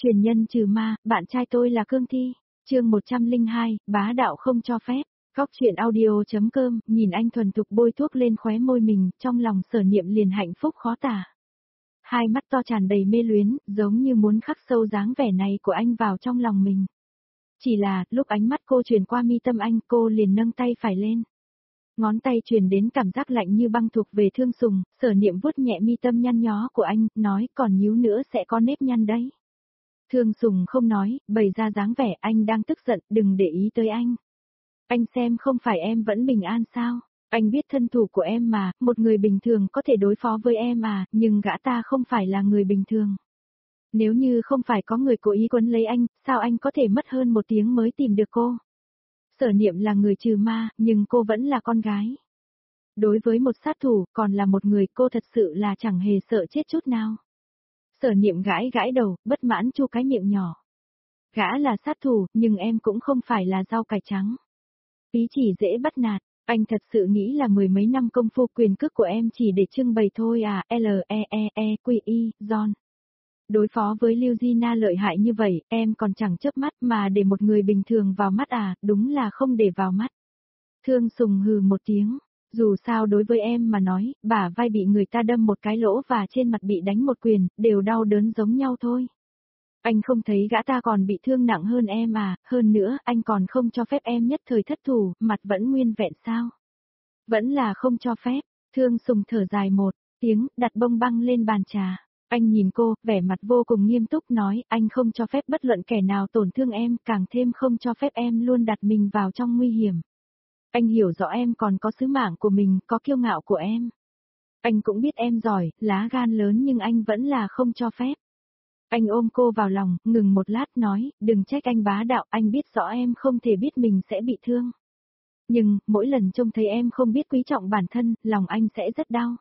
Truyền nhân trừ ma, bạn trai tôi là cương thi. Chương 102, bá đạo không cho phép. Góc truyện audio.com, nhìn anh thuần thục bôi thuốc lên khóe môi mình, trong lòng Sở Niệm liền hạnh phúc khó tả. Hai mắt to tràn đầy mê luyến, giống như muốn khắc sâu dáng vẻ này của anh vào trong lòng mình. Chỉ là, lúc ánh mắt cô truyền qua mi tâm anh, cô liền nâng tay phải lên. Ngón tay truyền đến cảm giác lạnh như băng thuộc về Thương Sùng, Sở Niệm vuốt nhẹ mi tâm nhăn nhó của anh, nói còn nhíu nữa sẽ có nếp nhăn đấy. Thương Sùng không nói, bày ra dáng vẻ anh đang tức giận, đừng để ý tới anh. Anh xem không phải em vẫn bình an sao? Anh biết thân thủ của em mà, một người bình thường có thể đối phó với em à, nhưng gã ta không phải là người bình thường. Nếu như không phải có người cố ý quấn lấy anh, sao anh có thể mất hơn 1 tiếng mới tìm được cô? Sở Niệm là người trừ ma, nhưng cô vẫn là con gái. Đối với một sát thủ, còn là một người, cô thật sự là chẳng hề sợ chết chút nào. Sở Niệm gãi gãi đầu, bất mãn chu cái miệng nhỏ. Gã là sát thủ, nhưng em cũng không phải là rau cải trắng. Ý chỉ dễ bắt nạt, anh thật sự nghĩ là 10 mấy năm công phu quyền cước của em chỉ để trưng bày thôi à, L-E-E-E-Q-I, John. Đối phó với Lưu Gina lợi hại như vậy, em còn chẳng chớp mắt mà để một người bình thường vào mắt à, đúng là không để vào mắt. Thương Sùng hừ một tiếng, dù sao đối với em mà nói, bả vai bị người ta đâm một cái lỗ và trên mặt bị đánh một quyền, đều đau đớn giống nhau thôi. Anh không thấy gã ta còn bị thương nặng hơn em à, hơn nữa, anh còn không cho phép em nhất thời thất thủ, mặt vẫn nguyên vẹn sao? Vẫn là không cho phép, Thương Sùng thở dài một tiếng, đặt bông băng lên bàn trà. Anh nhìn cô, vẻ mặt vô cùng nghiêm túc nói, anh không cho phép bất luận kẻ nào tổn thương em, càng thêm không cho phép em luôn đặt mình vào trong nguy hiểm. Anh hiểu rõ em còn có sứ mạng của mình, có kiêu ngạo của em. Anh cũng biết em giỏi, lá gan lớn nhưng anh vẫn là không cho phép. Anh ôm cô vào lòng, ngừng một lát nói, đừng trách anh bá đạo, anh biết rõ em không thể biết mình sẽ bị thương. Nhưng, mỗi lần trông thấy em không biết quý trọng bản thân, lòng anh sẽ rất đau.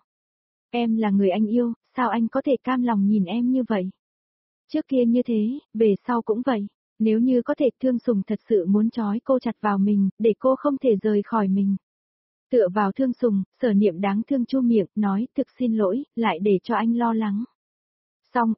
Em là người anh yêu, sao anh có thể cam lòng nhìn em như vậy? Trước kia như thế, về sau cũng vậy. Nếu như có thể Thương Sùng thật sự muốn trói cô chặt vào mình, để cô không thể rời khỏi mình. Tựa vào Thương Sùng, Sở Niệm đáng thương chu miệng, nói, thực xin lỗi, lại để cho anh lo lắng. Xong,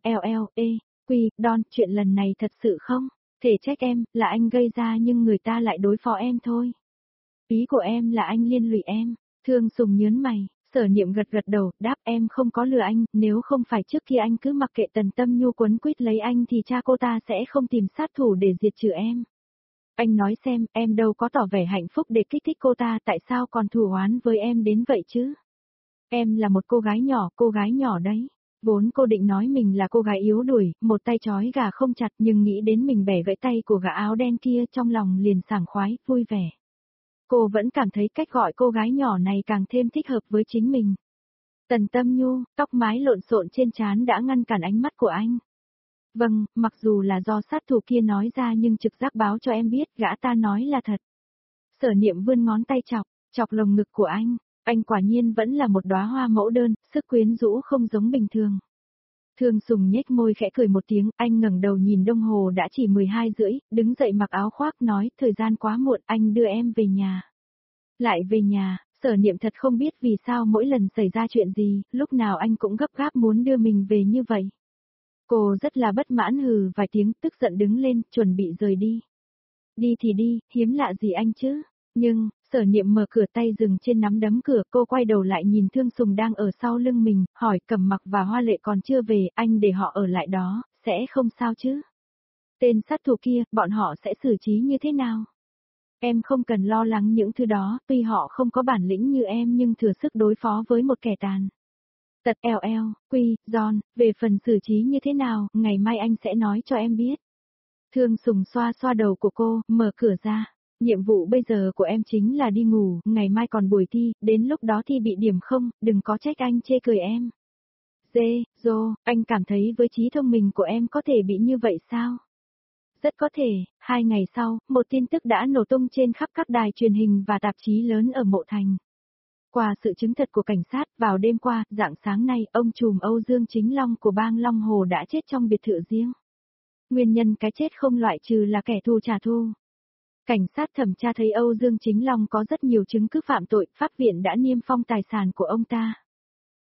Don, chuyện lần này thật sự không? Thể trách em, là anh gây ra nhưng người ta lại đối phó em thôi. Ý của em là anh liên lụy em. Thương Sùng nhớn mày, Sở Niệm gật gật đầu, đáp em không có lừa anh, nếu không phải trước kia anh cứ mặc kệ Tần Tâm Nhu quấn quýt lấy anh thì cha cô ta sẽ không tìm sát thủ để diệt trừ em. Anh nói xem, em đâu có tỏ vẻ hạnh phúc để kích thích cô ta, tại sao còn thù oán với em đến vậy chứ? Em là một cô gái nhỏ đấy. Vốn cô định nói mình là cô gái yếu đuổi, một tay trói gà không chặt nhưng nghĩ đến mình bẻ gãy tay của gã áo đen kia trong lòng liền sảng khoái, vui vẻ. Cô vẫn cảm thấy cách gọi cô gái nhỏ này càng thêm thích hợp với chính mình. Tần Tâm Nhu, tóc mái lộn xộn trên trán đã ngăn cản ánh mắt của anh. Vâng, mặc dù là do sát thủ kia nói ra nhưng trực giác báo cho em biết gã ta nói là thật. Sở Niệm vươn ngón tay chọc lồng ngực của anh quả nhiên vẫn là một đóa hoa mẫu đơn, sức quyến rũ không giống bình thường. Thương Sùng nhếch môi khẽ cười một tiếng, anh ngẩng đầu nhìn đồng hồ đã chỉ 12:30, đứng dậy mặc áo khoác nói, thời gian quá muộn, anh đưa em về nhà. Lại về nhà, Sở Niệm thật không biết vì sao mỗi lần xảy ra chuyện gì, lúc nào anh cũng gấp gáp muốn đưa mình về như vậy. Cô rất là bất mãn hừ vài tiếng, tức giận đứng lên, chuẩn bị rời đi. Đi thì đi, hiếm lạ gì anh chứ? Nhưng, Sở Niệm mở cửa tay dừng trên nắm đấm cửa, cô quay đầu lại nhìn Thương Sùng đang ở sau lưng mình, hỏi Cẩm Mặc và Hoa Lệ còn chưa về, anh để họ ở lại đó, sẽ không sao chứ? Tên sát thủ kia, bọn họ sẽ xử trí như thế nào? Em không cần lo lắng những thứ đó, tuy họ không có bản lĩnh như em nhưng thừa sức đối phó với một kẻ tàn. Tật John, về phần xử trí như thế nào, ngày mai anh sẽ nói cho em biết. Thương Sùng xoa xoa đầu của cô, mở cửa ra. Nhiệm vụ bây giờ của em chính là đi ngủ, ngày mai còn buổi thi, đến lúc đó thi bị điểm không, đừng có trách anh chê cười em. Anh cảm thấy với trí thông minh của em có thể bị như vậy sao? Rất có thể, 2 ngày sau, một tin tức đã nổ tung trên khắp các đài truyền hình và tạp chí lớn ở Mộ Thành. Qua sự chứng thật của cảnh sát, vào đêm qua, rạng sáng nay, ông trùm Âu Dương Chính Long của bang Long Hồ đã chết trong biệt thự riêng. Nguyên nhân cái chết không loại trừ là kẻ thù trả thù. Cảnh sát thẩm tra thấy Âu Dương Chính Long có rất nhiều chứng cứ phạm tội, pháp viện đã niêm phong tài sản của ông ta.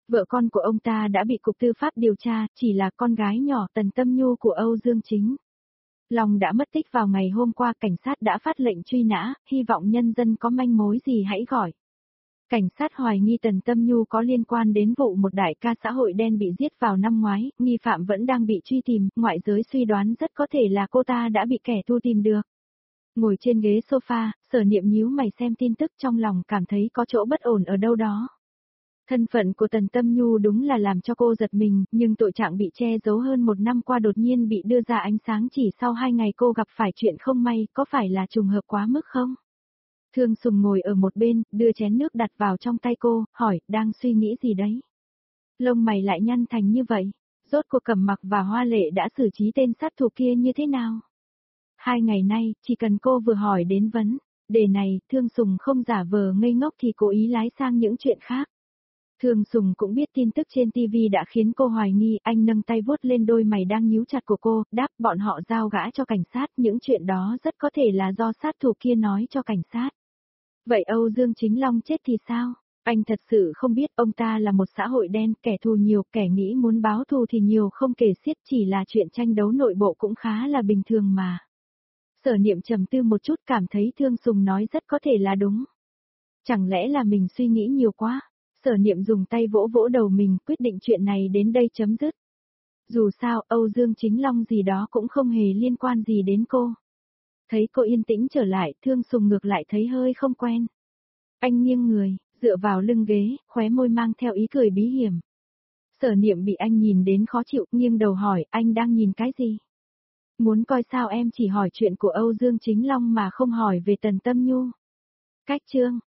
Vợ con của ông ta đã bị Cục Tư pháp điều tra, chỉ là con gái nhỏ Tần Tâm Nhu của Âu Dương Chính Long đã mất tích vào ngày hôm qua, cảnh sát đã phát lệnh truy nã, hy vọng nhân dân có manh mối gì hãy gọi. Cảnh sát hoài nghi Tần Tâm Nhu có liên quan đến vụ một đại ca xã hội đen bị giết vào năm ngoái, nghi phạm vẫn đang bị truy tìm, ngoại giới suy đoán rất có thể là cô ta đã bị kẻ thù tìm được. Ngồi trên ghế sofa, Sở Niệm nhíu mày xem tin tức, trong lòng cảm thấy có chỗ bất ổn ở đâu đó. Thân phận của Tần Tâm Nhu đúng là làm cho cô giật mình, nhưng tội trạng bị che giấu hơn một năm qua đột nhiên bị đưa ra ánh sáng chỉ sau 2 ngày cô gặp phải chuyện không may, có phải là trùng hợp quá mức không? Thương Sùng ngồi ở một bên, đưa chén nước đặt vào trong tay cô, hỏi, đang suy nghĩ gì đấy? Lông mày lại nhăn thành như vậy, rốt cuộc Cẩm Mặc và Hoa Lệ đã xử trí tên sát thủ kia như thế nào? 2 ngày nay, chỉ cần cô vừa hỏi đến vấn đề này, Thương Sùng không giả vờ ngây ngốc thì cố ý lái sang những chuyện khác. Thương Sùng cũng biết tin tức trên TV đã khiến cô hoài nghi, anh nâng tay vuốt lên đôi mày đang nhíu chặt của cô, đáp bọn họ giao gã cho cảnh sát, những chuyện đó rất có thể là do sát thủ kia nói cho cảnh sát. Vậy Âu Dương Chính Long chết thì sao? Anh thật sự không biết, ông ta là một xã hội đen, kẻ thù nhiều, kẻ nghĩ muốn báo thù thì nhiều không kể xiết, chỉ là chuyện tranh đấu nội bộ cũng khá là bình thường mà. Sở Niệm trầm tư một chút, cảm thấy Thương Sùng nói rất có thể là đúng. Chẳng lẽ là mình suy nghĩ nhiều quá? Sở Niệm dùng tay vỗ vỗ đầu mình, quyết định chuyện này đến đây chấm dứt. Dù sao, Âu Dương Chính Long gì đó cũng không hề liên quan gì đến cô. Thấy cô yên tĩnh trở lại, Thương Sùng ngược lại thấy hơi không quen. Anh nghiêng người, dựa vào lưng ghế, khóe môi mang theo ý cười bí hiểm. Sở Niệm bị anh nhìn đến khó chịu, nghiêng đầu hỏi, anh đang nhìn cái gì? Muốn coi sao em chỉ hỏi chuyện của Âu Dương Chính Long mà không hỏi về Tần Tâm Nhu. Cách chương